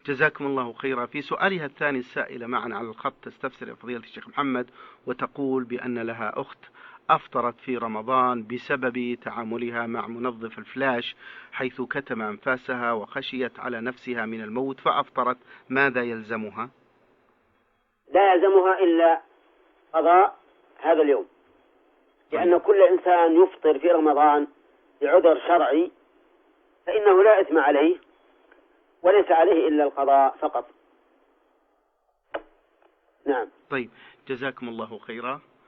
جزاكم الله خيرا. في سؤالها الثاني السائلة معنا على الخط تستفسر يا فضيلة الشيخ محمد، وتقول بأن لها أخت أفطرت في رمضان بسبب تعاملها مع منظف الفلاش حيث كتم أنفاسها وخشيت على نفسها من الموت فأفطرت، ماذا يلزمها؟ لا يلزمها إلا قضاء هذا اليوم، لأن كل إنسان يفطر في رمضان بعذر شرعي فإنه لا إثم عليه، وليس عليه إلا القضاء فقط. نعم. طيب، جزاكم الله خيرا.